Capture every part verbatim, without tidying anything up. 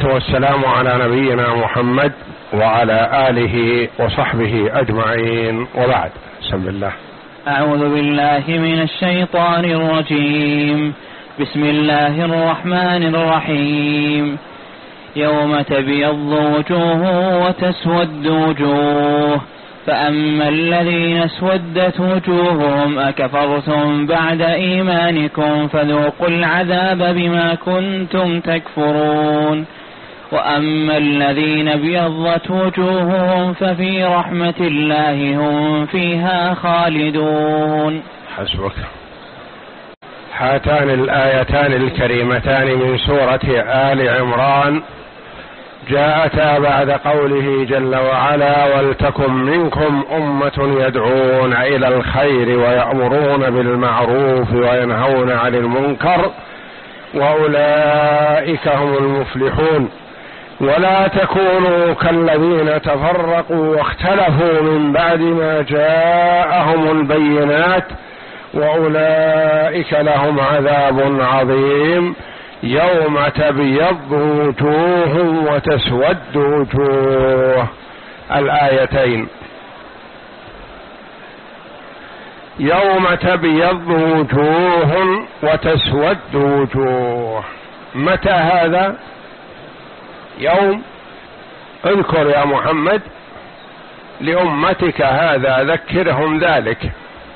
والصلاة والسلام على نبينا محمد وعلى آله وصحبه أجمعين، وبعد. بسم الله. أعوذ بالله من الشيطان الرجيم. بسم الله الرحمن الرحيم. يوم تبيض وجوه وتسود وجوه، فأما الذين اسودت وجوههم أكفرتم بعد إيمانكم فذوقوا العذاب بما كنتم تكفرون، وأما الذين ابيضت وجوههم ففي رحمة الله هم فيها خالدون. حسبك. هاتان الآيتان الكريمتان من سورة آل عمران جاءتا بعد قوله جل وعلا: ولتكن منكم أمة يدعون إلى الخير ويأمرون بالمعروف وينهون عن المنكر وأولئك هم المفلحون، ولا تكونوا كالذين تفرقوا واختلفوا من بعد ما جاءهم البينات وأولئك لهم عذاب عظيم يوم تبيض وجوه وتسود وجوه. الآيتين: يوم تبيض وجوه وتسود وجوه. متى هذا؟ يوم اذكر يا محمد لأمتك هذا، ذكرهم ذلك،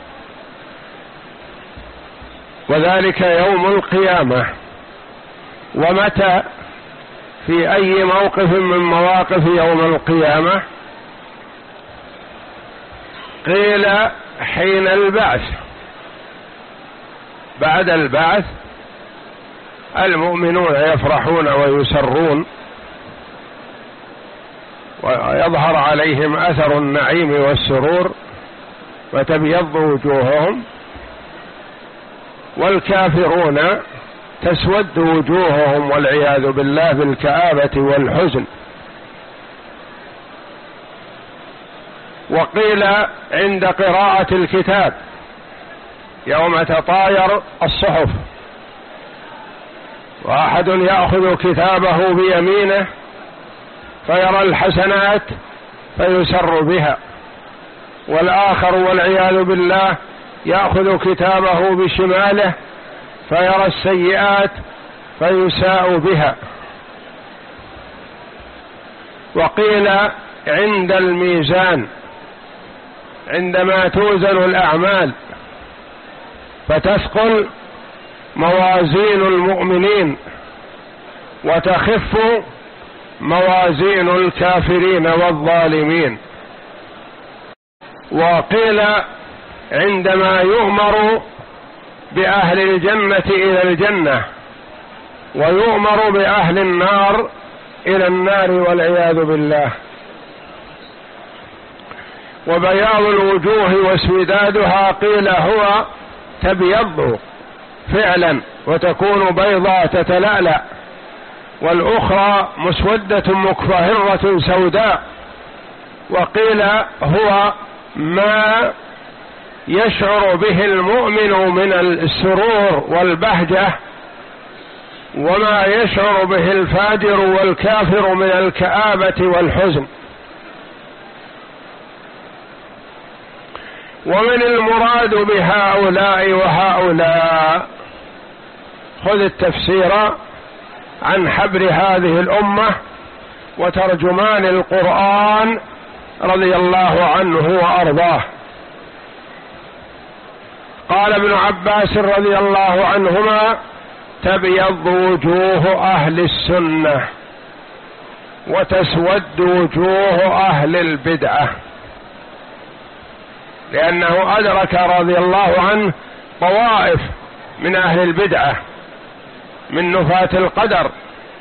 وذلك يوم القيامة. ومتى؟ في أي موقف من مواقف يوم القيامة؟ قيل حين البعث. بعد البعث المؤمنون يفرحون ويسرون ويظهر عليهم أثر النعيم والسرور وتبيض وجوههم، والكافرون تسود وجوههم والعياذ بالله بالكآبة والحزن. وقيل عند قراءة الكتاب يوم تطاير الصحف، واحد يأخذ كتابه بيمينه فيرى الحسنات فيسر بها، والآخر والعياذ بالله يأخذ كتابه بشماله فيرى السيئات فيساء بها. وقيل عند الميزان عندما توزن الأعمال فتثقل موازين المؤمنين وتخف موازين الكافرين والظالمين. وقيل عندما يؤمر بأهل الجنة إلى الجنة ويؤمر بأهل النار إلى النار والعياذ بالله. وبياض الوجوه واسودادها قيل هو تبيض فعلا وتكون بيضاء تتلألأ، والأخرى مسودة مكفهرة سوداء. وقيل هو ما يشعر به المؤمن من السرور والبهجة، وما يشعر به الفاجر والكافر من الكآبة والحزن. ومن المراد بهؤلاء وهؤلاء؟ خذ التفسير عن حبر هذه الأمة وترجمان القرآن رضي الله عنه وأرضاه. قال ابن عباس رضي الله عنهما: تبيض وجوه أهل السنة وتسود وجوه أهل البدعة، لأنه أدرك رضي الله عنه طوائف من أهل البدعة من نفاة القدر،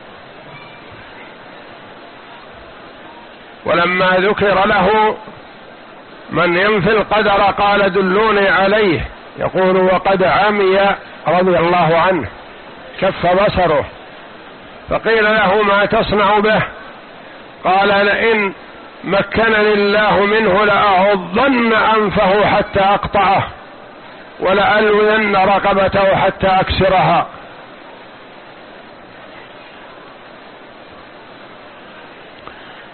ولما ذكر له من ينفي القدر قال: دلوني عليه. يقول: وقد عمي رضي الله عنه، كف بصره، فقيل له: ما تصنع به؟ قال: لئن مكنني الله منه لأعضن أنفه حتى أقطعه ولألوين رقبته حتى أكسرها.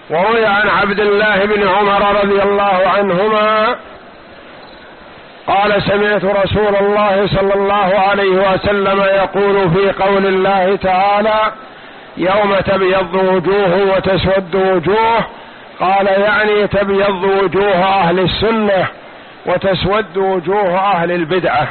وروي عن عبد الله بن عمر رضي الله عنهما قال سمعت رسول الله صلى الله عليه وسلم يقول في قول الله تعالى يوم تبيض وجوه وتسود وجوه، قال يعني تبيض وجوه أهل السنة وتسود وجوه أهل البدعة.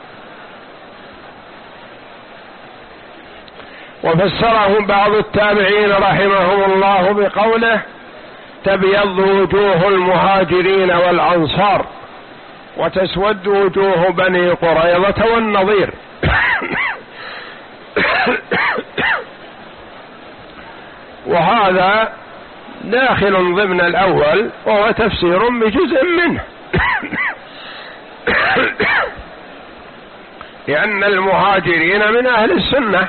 وفسره بعض التابعين رحمهم الله بقوله تبيض وجوه المهاجرين والأنصار وتسود وجوه بني قريظة والنضير. وهذا داخل ضمن الأول وهو تفسير بجزء منه، لأن المهاجرين من أهل السنة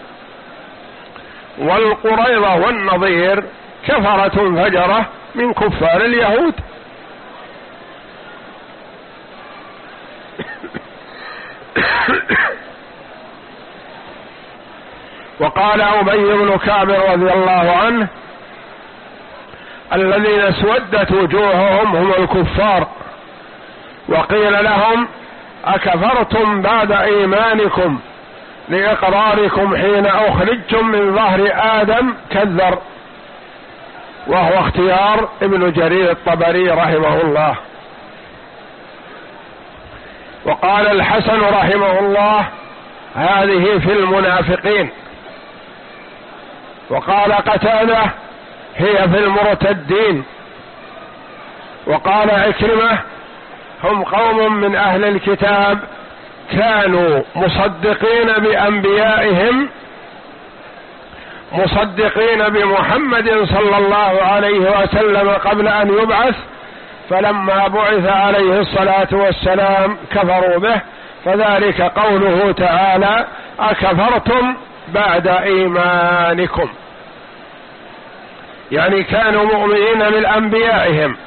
والقريظة والنضير كفرة فجرة من كفار اليهود. وقال أبي بن كعب رضي الله عنه الذين اسودت وجوههم هم الكفار، وقيل لهم أكفرتم بعد إيمانكم لإقراركم حين أخرجتم من ظهر آدم كالذر، وهو اختيار ابن جرير الطبري رحمه الله. وقال الحسن رحمه الله هذه في المنافقين. وقال قتادة هي في المرتدين. وقال عكرمة هم قوم من أهل الكتاب كانوا مصدقين بأنبيائهم مصدقين بمحمد صلى الله عليه وسلم قبل أن يبعث، فلما بعث عليه الصلاة والسلام كفروا به، فذلك قوله تعالى أكفرتم بعد إيمانكم، يعني كانوا مؤمنين بأنبيائهم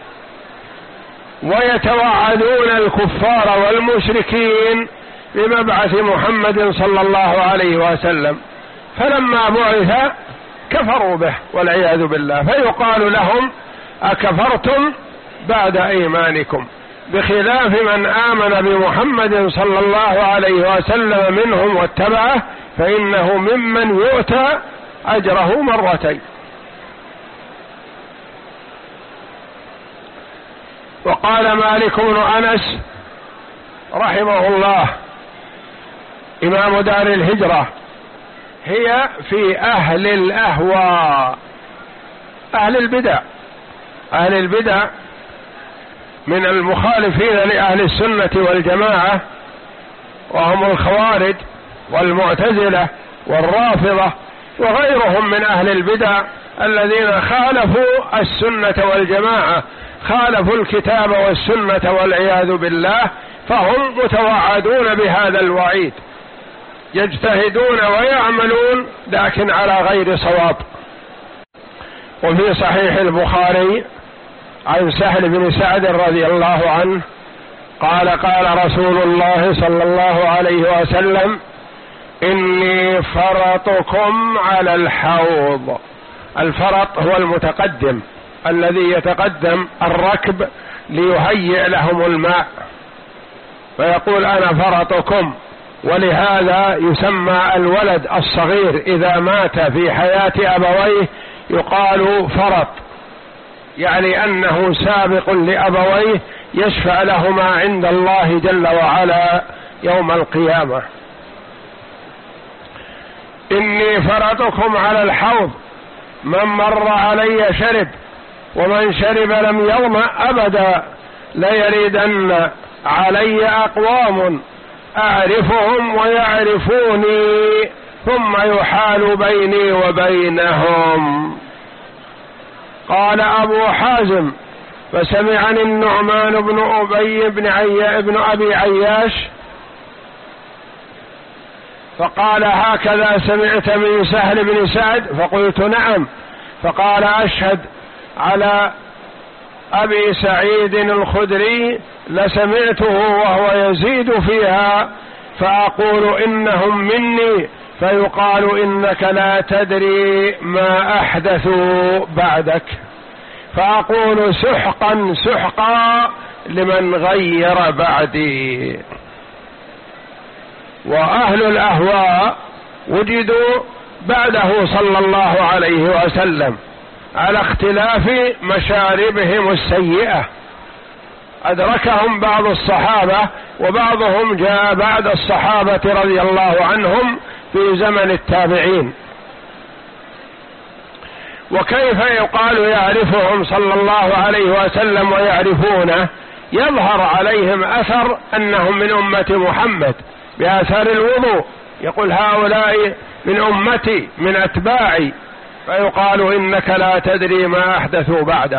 ويتوعدون الكفار والمشركين بمبعث محمد صلى الله عليه وسلم، فلما بعث كفروا به والعياذ بالله، فيقال لهم أكفرتم بعد إيمانكم، بخلاف من آمن بمحمد صلى الله عليه وسلم منهم واتبعه فإنه ممن يؤتى أجره مرتين. وقال مالك بن أنس رحمه الله إمام دار الهجرة هي في أهل الأهواء، أهل البدع. أهل البدع من المخالفين لأهل السنة والجماعة، وهم الخوارج والمعتزلة والرافضة وغيرهم من أهل البدع الذين خالفوا السنة والجماعة، خالفوا الكتاب والسنة والعياذ بالله، فهم متوعدون بهذا الوعيد، يجتهدون ويعملون لكن على غير صواب. وفي صحيح البخاري عن سهل بن سعد رضي الله عنه قال قال رسول الله صلى الله عليه وسلم إني فرطكم على الحوض. الفرط هو المتقدم الذي يتقدم الركب ليهيئ لهم الماء، فيقول أنا فرطكم. ولهذا يسمى الولد الصغير إذا مات في حياة أبويه يقال فرط، يعني أنه سابق لأبويه يشفع لهما عند الله جل وعلا يوم القيامة. إني فرطكم على الحوض، من مر علي شرب ومن شرب لم يظمأ أبدا، ليردن علي أقوام أعرفهم ويعرفوني ثم يحال بيني وبينهم. قال أبو حازم فسمعني النعمان بن أبي بن, عي... بن أبي عياش فقال هكذا سمعت من سهل بن سعد؟ فقلت نعم. فقال أشهد على أبي سعيد الخدري لسمعته وهو يزيد فيها فأقول إنهم مني، فيقال إنك لا تدري ما أحدثوا بعدك. فأقول سحقا سحقا لمن غير بعدي. وأهل الأهواء وجدوا بعده صلى الله عليه وسلم على اختلاف مشاربهم السيئة، أدركهم بعض الصحابة وبعضهم جاء بعد الصحابة رضي الله عنهم في زمن التابعين. وكيف يقال يعرفهم صلى الله عليه وسلم ويعرفونه؟ يظهر عليهم أثر أنهم من أمة محمد بأثر الوضوء، يقول هؤلاء من أمتي من أتباعي، فيقال إنك لا تدري ما أحدثوا بعدك.